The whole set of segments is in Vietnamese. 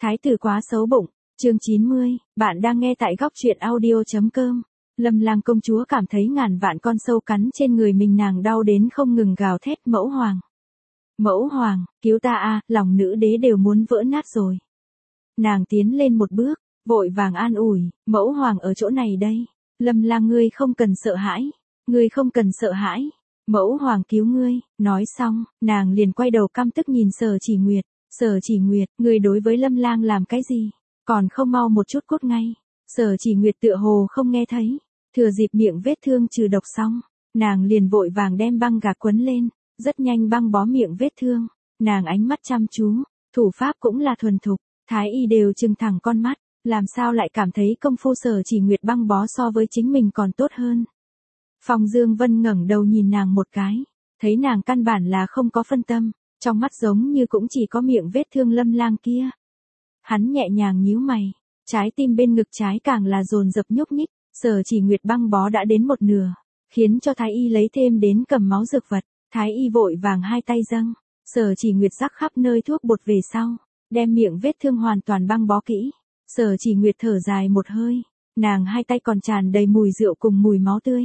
Thái tử quá xấu bụng, chương 90, bạn đang nghe tại góc truyện audio.com. Lâm Lang công chúa cảm thấy ngàn vạn con sâu cắn trên người mình, nàng đau đến không ngừng gào thét, mẫu hoàng. Mẫu hoàng, cứu ta a, lòng nữ đế đều muốn vỡ nát rồi. Nàng tiến lên một bước, vội vàng an ủi, mẫu hoàng ở chỗ này đây. Lâm Lang, ngươi không cần sợ hãi, ngươi không cần sợ hãi. Mẫu hoàng cứu ngươi. Nói xong, nàng liền quay đầu căm tức nhìn Sở Chỉ Nguyệt. Sở Chỉ Nguyệt, ngươi đối với Lâm Lang làm cái gì? Còn không mau một chút cút ngay. Sở Chỉ Nguyệt tựa hồ không nghe thấy. Thừa dịp miệng vết thương trừ độc xong, nàng liền vội vàng đem băng gạc quấn lên, rất nhanh băng bó miệng vết thương. Nàng ánh mắt chăm chú, thủ pháp cũng là thuần thục, thái y đều trừng thẳng con mắt, làm sao lại cảm thấy công phu Sở Chỉ Nguyệt băng bó so với chính mình còn tốt hơn. Phong Dương Vân ngẩng đầu nhìn nàng một cái, thấy nàng căn bản là không có phân tâm, trong mắt giống như cũng chỉ có miệng vết thương Lâm Lang kia. Hắn nhẹ nhàng nhíu mày, trái tim bên ngực trái càng là dồn dập nhúc nhích. Sở Chỉ Nguyệt băng bó đã đến một nửa, khiến cho thái y lấy thêm đến cầm máu dược vật. Thái y vội vàng hai tay dâng, Sở Chỉ Nguyệt rắc khắp nơi thuốc bột về sau, đem miệng vết thương hoàn toàn băng bó kỹ. Sở Chỉ Nguyệt thở dài một hơi, nàng hai tay còn tràn đầy mùi rượu cùng mùi máu tươi.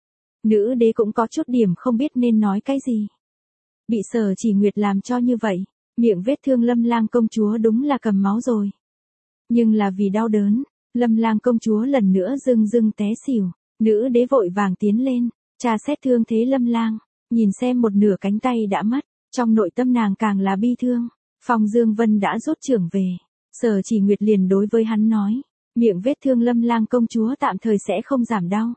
Nữ đế cũng có chút điểm không biết nên nói cái gì. Bị Sở Chỉ Nguyệt làm cho như vậy, miệng vết thương Lâm Lang công chúa đúng là cầm máu rồi. Nhưng là vì đau đớn, Lâm Lang công chúa lần nữa dưng té xỉu. Nữ đế vội vàng tiến lên, tra xét thương thế Lâm Lang, nhìn xem một nửa cánh tay đã mất, trong nội tâm nàng càng là bi thương. Phong Dương Vân đã rút trưởng về, Sở Chỉ Nguyệt liền đối với hắn nói, miệng vết thương Lâm Lang công chúa tạm thời sẽ không giảm đau.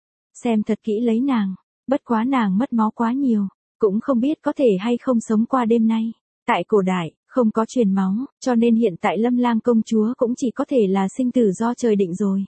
Xem thật kỹ lấy nàng, bất quá nàng mất máu quá nhiều, cũng không biết có thể hay không sống qua đêm nay. Tại cổ đại, không có truyền máu, cho nên hiện tại Lâm Lang công chúa cũng chỉ có thể là sinh tử do trời định rồi.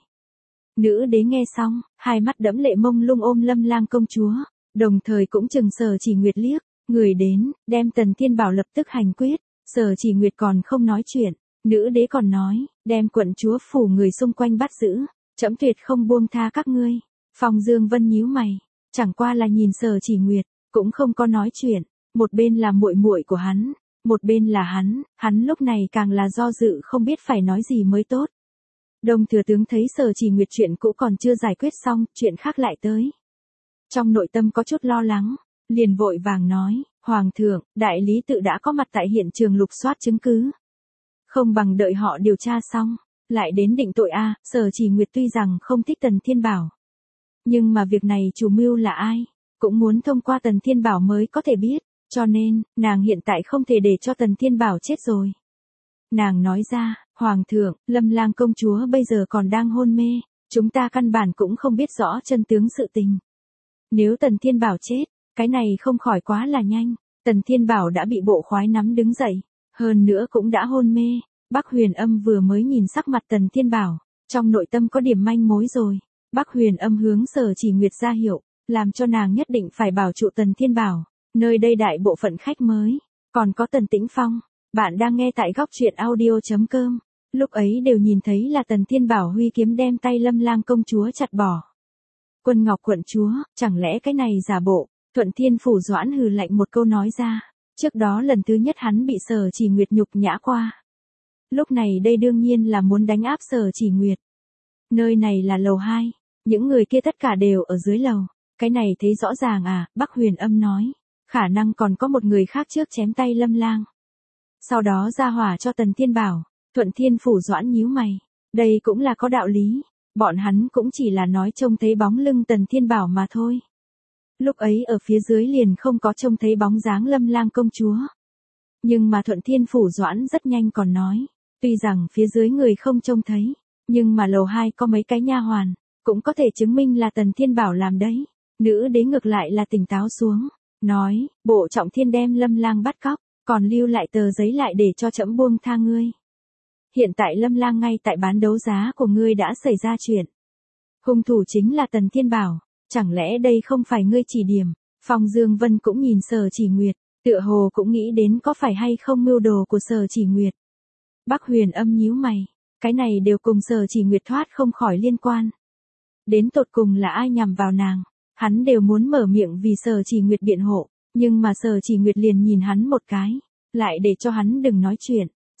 Nữ đế nghe xong, hai mắt đẫm lệ mông lung ôm Lâm Lang công chúa, đồng thời cũng chừng Sở Chỉ Nguyệt liếc, người đến, đem Tần Thiên Bảo lập tức hành quyết. Sở Chỉ Nguyệt còn không nói chuyện, nữ đế còn nói, đem quận chúa phủ người xung quanh bắt giữ, trẫm tuyệt không buông tha các ngươi. Phong Dương Vân nhíu mày, chẳng qua là nhìn Sở Chỉ Nguyệt, cũng không có nói chuyện, một bên là muội muội của hắn, một bên là hắn lúc này càng là do dự không biết phải nói gì mới tốt. Đông thừa tướng thấy Sở Chỉ Nguyệt chuyện cũ còn chưa giải quyết xong, chuyện khác lại tới. Trong nội tâm có chút lo lắng, liền vội vàng nói, Hoàng thượng, đại lý tự đã có mặt tại hiện trường lục soát chứng cứ. Không bằng đợi họ điều tra xong, lại đến định tội a. Sở Chỉ Nguyệt tuy rằng không thích Tần Thiên Bảo, nhưng mà việc này chủ mưu là ai, cũng muốn thông qua Tần Thiên Bảo mới có thể biết, cho nên, nàng hiện tại không thể để cho Tần Thiên Bảo chết rồi. Nàng nói ra, Hoàng thượng, Lâm Lang công chúa bây giờ còn đang hôn mê, chúng ta căn bản cũng không biết rõ chân tướng sự tình. Nếu Tần Thiên Bảo chết, cái này không khỏi quá là nhanh. Tần Thiên Bảo đã bị bộ khoái nắm đứng dậy, hơn nữa cũng đã hôn mê. Bắc Huyền Âm vừa mới nhìn sắc mặt Tần Thiên Bảo, trong nội tâm có điểm manh mối rồi. Bắc Huyền Âm hướng Sở Chỉ Nguyệt ra hiệu, làm cho nàng nhất định phải bảo trụ Tần Thiên Bảo. Nơi đây đại bộ phận khách mới, còn có Tần Tĩnh Phong. Bạn đang nghe tại góc truyện audio.com. Lúc ấy đều nhìn thấy là Tần Thiên Bảo huy kiếm đem tay Lâm Lang công chúa chặt bỏ. Quân Ngọc quận chúa, chẳng lẽ cái này giả bộ? Thuận Thiên Phủ Doãn hừ lạnh một câu nói ra. Trước đó lần thứ nhất hắn bị Sở Chỉ Nguyệt nhục nhã qua. Lúc này đây đương nhiên là muốn đánh áp Sở Chỉ Nguyệt. Nơi này là lầu 2, những người kia tất cả đều ở dưới lầu. Cái này thấy rõ ràng à? Bắc Huyền Âm nói. Khả năng còn có một người khác trước chém tay Lâm Lang, sau đó ra hỏa cho Tần Thiên Bảo. Thuận Thiên Phủ Doãn nhíu mày, đây cũng là có đạo lý, bọn hắn cũng chỉ là nói trông thấy bóng lưng Tần Thiên Bảo mà thôi. Lúc ấy ở phía dưới liền không có trông thấy bóng dáng Lâm Lang công chúa. Nhưng mà Thuận Thiên Phủ Doãn rất nhanh còn nói, tuy rằng phía dưới người không trông thấy, nhưng mà lầu 2 có mấy cái nha hoàn, cũng có thể chứng minh là Tần Thiên Bảo làm đấy. Nữ đế ngược lại là tỉnh táo xuống, nói, Bộ Trọng Thiên đem Lâm Lang bắt cóc, còn lưu lại tờ giấy lại để cho trẫm buông tha ngươi. Hiện tại Lâm Lang ngay tại bán đấu giá của ngươi đã xảy ra chuyện. Hung thủ chính là Tần Thiên Bảo, chẳng lẽ đây không phải ngươi chỉ điểm? Phong Dương Vân cũng nhìn Sở Chỉ Nguyệt, tựa hồ cũng nghĩ đến có phải hay không mưu đồ của Sở Chỉ Nguyệt. Bắc Huyền Âm nhíu mày, cái này đều cùng Sở Chỉ Nguyệt thoát không khỏi liên quan. Đến tột cùng là ai nhằm vào nàng, hắn đều muốn mở miệng vì Sở Chỉ Nguyệt biện hộ, nhưng mà Sở Chỉ Nguyệt liền nhìn hắn một cái, lại để cho hắn đừng nói chuyện.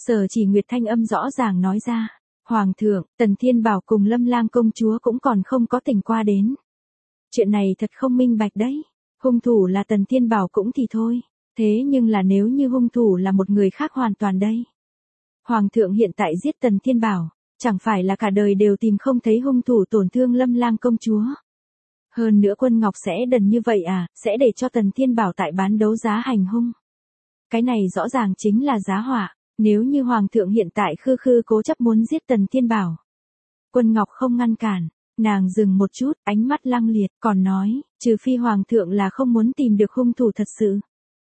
Sở Chỉ Nguyệt thanh âm rõ ràng nói ra. Hoàng thượng, Tần Thiên Bảo cùng Lâm Lang công chúa cũng còn không có tỉnh qua đến. Chuyện này thật không minh bạch đấy. Hung thủ là Tần Thiên Bảo cũng thì thôi. Thế nhưng là nếu như hung thủ là một người khác hoàn toàn đây. Hoàng thượng hiện tại giết Tần Thiên Bảo, chẳng phải là cả đời đều tìm không thấy hung thủ tổn thương Lâm Lang công chúa. Hơn nữa Quân Ngọc sẽ đần như vậy à, sẽ để cho Tần Thiên Bảo tại bán đấu giá hành hung. Cái này rõ ràng chính là giá họa, nếu như Hoàng thượng hiện tại khư khư cố chấp muốn giết Tần Thiên Bảo. Quân Ngọc không ngăn cản, nàng dừng một chút, ánh mắt lăng liệt, còn nói, trừ phi Hoàng thượng là không muốn tìm được hung thủ thật sự.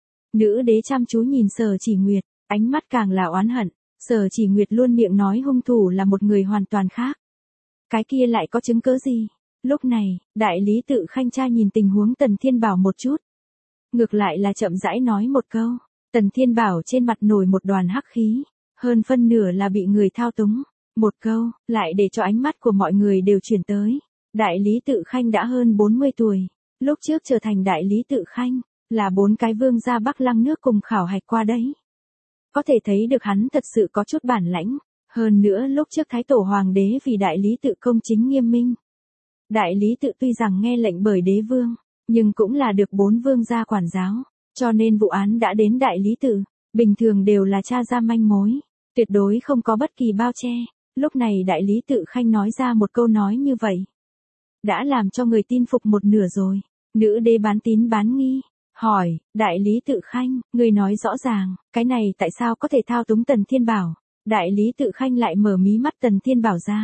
Nữ đế chăm chú nhìn Sở Chỉ Nguyệt, ánh mắt càng là oán hận. Sở Chỉ Nguyệt luôn miệng nói hung thủ là một người hoàn toàn khác. Cái kia lại có chứng cớ gì? Lúc này, đại lý tự Khanh tra nhìn tình huống Tần Thiên Bảo một chút. Ngược lại là chậm rãi nói một câu. Tần Thiên Bảo trên mặt nổi một đoàn hắc khí. Hơn phân nửa là bị người thao túng. Một câu, lại để cho ánh mắt của mọi người đều chuyển tới. Đại lý tự Khanh đã hơn 40 tuổi. Lúc trước trở thành đại lý tự Khanh, là 4 cái vương gia Bắc Lăng nước cùng khảo hạch qua đấy. Có thể thấy được hắn thật sự có chút bản lãnh. Hơn nữa lúc trước Thái Tổ Hoàng đế vì đại lý tự công chính nghiêm minh. Đại lý tự tuy rằng nghe lệnh bởi đế vương, nhưng cũng là được 4 vương gia quản giáo. Cho nên vụ án đã đến đại lý tự, bình thường đều là tra ra manh mối. Tuyệt đối không có bất kỳ bao che. Lúc này đại lý tự Khanh nói ra một câu nói như vậy. Đã làm cho người tin phục một nửa rồi. Nữ đế bán tín bán nghi. Hỏi, đại lý tự Khanh, người nói rõ ràng, cái này tại sao có thể thao túng Tần Thiên Bảo? Đại lý tự Khanh lại mở mí mắt Tần Thiên Bảo ra.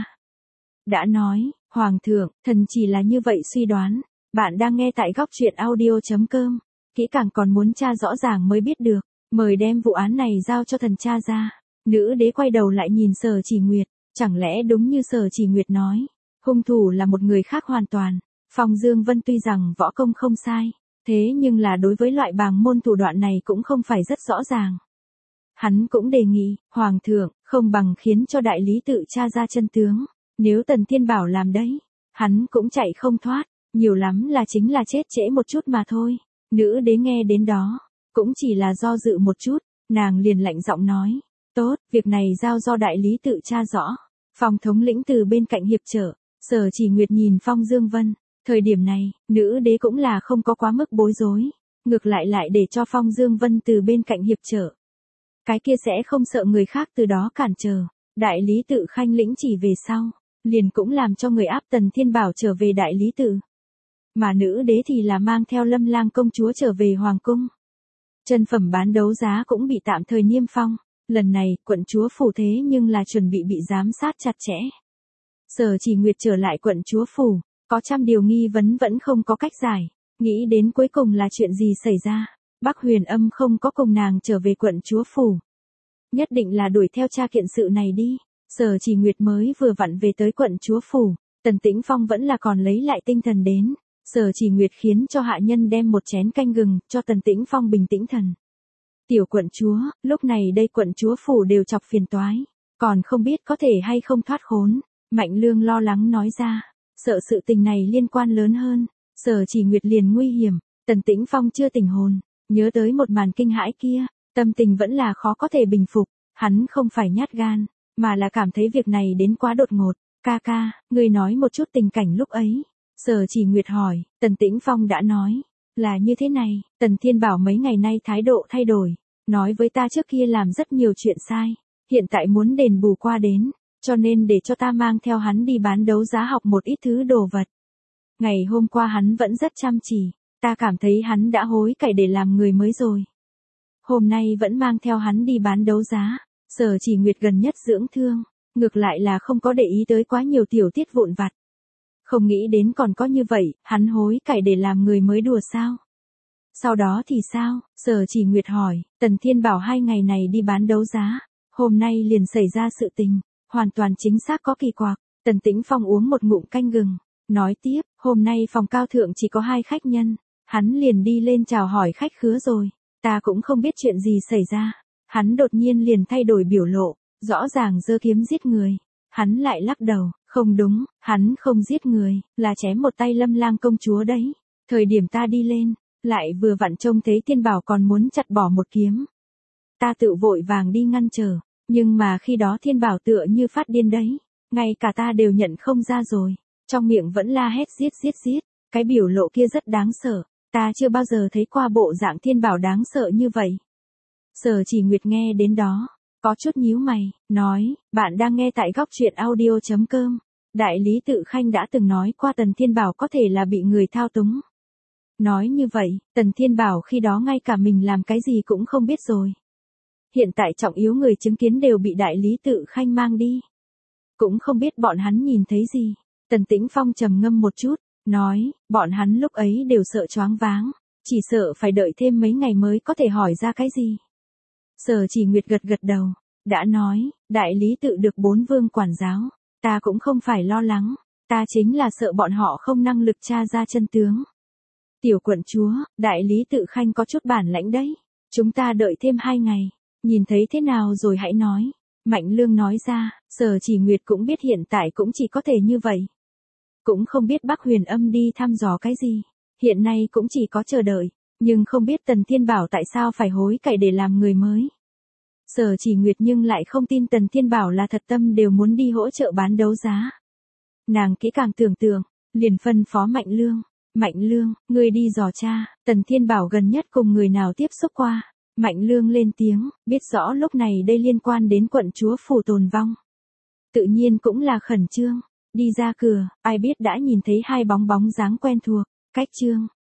Đã nói, Hoàng thượng, thần chỉ là như vậy suy đoán. Bạn đang nghe tại góc truyện audio.com. Kỹ càng còn muốn tra rõ ràng mới biết được. Mời đem vụ án này giao cho thần tra ra. Nữ đế quay đầu lại nhìn Sở Chỉ Nguyệt. Chẳng lẽ đúng như Sở Chỉ Nguyệt nói, hung thủ là một người khác hoàn toàn. Phong Dương Vân tuy rằng võ công không sai. Thế nhưng là đối với loại bàng môn thủ đoạn này cũng không phải rất rõ ràng. Hắn cũng đề nghị, Hoàng thượng, không bằng khiến cho đại lý tự tra ra chân tướng. Nếu Tần Thiên Bảo làm đấy, hắn cũng chạy không thoát, nhiều lắm là chính là chết trễ một chút mà thôi. Nữ đế nghe đến đó, cũng chỉ là do dự một chút, nàng liền lạnh giọng nói, tốt, việc này giao do đại lý tự tra rõ. Phong thống lĩnh từ bên cạnh hiệp trợ, Sở Chỉ Nguyệt nhìn Phong Dương Vân. Thời điểm này, nữ đế cũng là không có quá mức bối rối, ngược lại để cho Phong Dương Vân từ bên cạnh hiệp trợ. Cái kia sẽ không sợ người khác từ đó cản trở. Đại lý tự Khanh lĩnh chỉ về sau, liền cũng làm cho người áp Tần Thiên Bảo trở về đại lý tự. Mà nữ đế thì là mang theo Lâm Lang công chúa trở về hoàng cung. Chân phẩm bán đấu giá cũng bị tạm thời niêm phong. Lần này, quận chúa phủ thế nhưng là chuẩn bị giám sát chặt chẽ. Sở Chỉ Nguyệt trở lại quận chúa phủ. Có trăm điều nghi vấn vẫn không có cách giải. Nghĩ đến cuối cùng là chuyện gì xảy ra. Bắc Huyền Âm không có cùng nàng trở về quận chúa phủ. Nhất định là đuổi theo tra kiện sự này đi. Sở Chỉ Nguyệt mới vừa vặn về tới quận chúa phủ. Tần Tĩnh Phong vẫn là còn lấy lại tinh thần đến. Sở Chỉ Nguyệt khiến cho hạ nhân đem một chén canh gừng cho Tần Tĩnh Phong bình tĩnh thần. Tiểu quận chúa, lúc này đây quận chúa phủ đều chọc phiền toái. Còn không biết có thể hay không thoát khốn. Mạnh Lương lo lắng nói ra. Sợ sự tình này liên quan lớn hơn. Sở Chỉ Nguyệt liền nguy hiểm. Tần Tĩnh Phong chưa tỉnh hồn. Nhớ tới một màn kinh hãi kia. Tâm tình vẫn là khó có thể bình phục. Hắn không phải nhát gan. Mà là cảm thấy việc này đến quá đột ngột. Ca ca, ngươi nói một chút tình cảnh lúc ấy. Sở Chỉ Nguyệt hỏi. Tần Tĩnh Phong đã nói. Là như thế này. Tần Thiên Bảo mấy ngày nay thái độ thay đổi. Nói với ta trước kia làm rất nhiều chuyện sai. Hiện tại muốn đền bù qua đến. Cho nên để cho ta mang theo hắn đi bán đấu giá học một ít thứ đồ vật. Ngày hôm qua hắn vẫn rất chăm chỉ. Ta cảm thấy hắn đã hối cải để làm người mới rồi. Hôm nay vẫn mang theo hắn đi bán đấu giá. Sở Chỉ Nguyệt gần nhất dưỡng thương. Ngược lại là không có để ý tới quá nhiều tiểu tiết vụn vặt. Không nghĩ đến còn có như vậy, hắn hối cải để làm người mới đùa sao? Sau đó thì sao? Sở Chỉ Nguyệt hỏi. Tần Thiên Bảo 2 ngày này đi bán đấu giá. Hôm nay liền xảy ra sự tình. Hoàn toàn chính xác có kỳ quặc. Tần Tĩnh Phong uống một ngụm canh gừng. Nói tiếp, hôm nay phòng cao thượng chỉ có 2 khách nhân. Hắn liền đi lên chào hỏi khách khứa rồi. Ta cũng không biết chuyện gì xảy ra. Hắn đột nhiên liền thay đổi biểu lộ. Rõ ràng giơ kiếm giết người. Hắn lại lắc đầu. Không đúng, hắn không giết người. Là chém một tay Lâm Lang công chúa đấy. Thời điểm ta đi lên. Lại vừa vặn trông thấy Thiên Bảo còn muốn chặt bỏ một kiếm. Ta tự vội vàng đi ngăn trở. Nhưng mà khi đó Thiên Bảo tựa như phát điên đấy. Ngay cả ta đều nhận không ra rồi. Trong miệng vẫn la hét giết giết giết. Cái biểu lộ kia rất đáng sợ. Ta chưa bao giờ thấy qua bộ dạng Thiên Bảo đáng sợ như vậy. Sở Chỉ Nguyệt nghe đến đó, có chút nhíu mày, nói, bạn đang nghe tại góc truyện audio.com. Đại lý Tự Khanh đã từng nói qua Tần Thiên Bảo có thể là bị người thao túng. Nói như vậy, Tần Thiên Bảo khi đó ngay cả mình làm cái gì cũng không biết rồi. Hiện tại trọng yếu người chứng kiến đều bị đại lý Tự Khanh mang đi. Cũng không biết bọn hắn nhìn thấy gì. Tần Tĩnh Phong trầm ngâm một chút, nói, bọn hắn lúc ấy đều sợ choáng váng. Chỉ sợ phải đợi thêm mấy ngày mới có thể hỏi ra cái gì. Sở Chỉ Nguyệt gật gật đầu, đã nói, đại lý tự được 4 vương quản giáo, ta cũng không phải lo lắng, ta chính là sợ bọn họ không năng lực tra ra chân tướng. Tiểu quận chúa, đại lý Tự Khanh có chút bản lãnh đấy, chúng ta đợi thêm 2 ngày, nhìn thấy thế nào rồi hãy nói. Mạnh Lương nói ra, Sở Chỉ Nguyệt cũng biết hiện tại cũng chỉ có thể như vậy. Cũng không biết Bắc Huyền Âm đi thăm dò cái gì, hiện nay cũng chỉ có chờ đợi. Nhưng không biết Tần Thiên Bảo tại sao phải hối cải để làm người mới. Sở Chỉ Nguyệt nhưng lại không tin Tần Thiên Bảo là thật tâm đều muốn đi hỗ trợ bán đấu giá. Nàng kỹ càng tưởng tượng, liền phân phó Mạnh Lương. Mạnh Lương, ngươi đi dò tra, Tần Thiên Bảo gần nhất cùng người nào tiếp xúc qua. Mạnh Lương lên tiếng, biết rõ lúc này đây liên quan đến quận chúa phủ tồn vong. Tự nhiên cũng là khẩn trương. Đi ra cửa, ai biết đã nhìn thấy 2 bóng dáng quen thuộc. Cách Trương,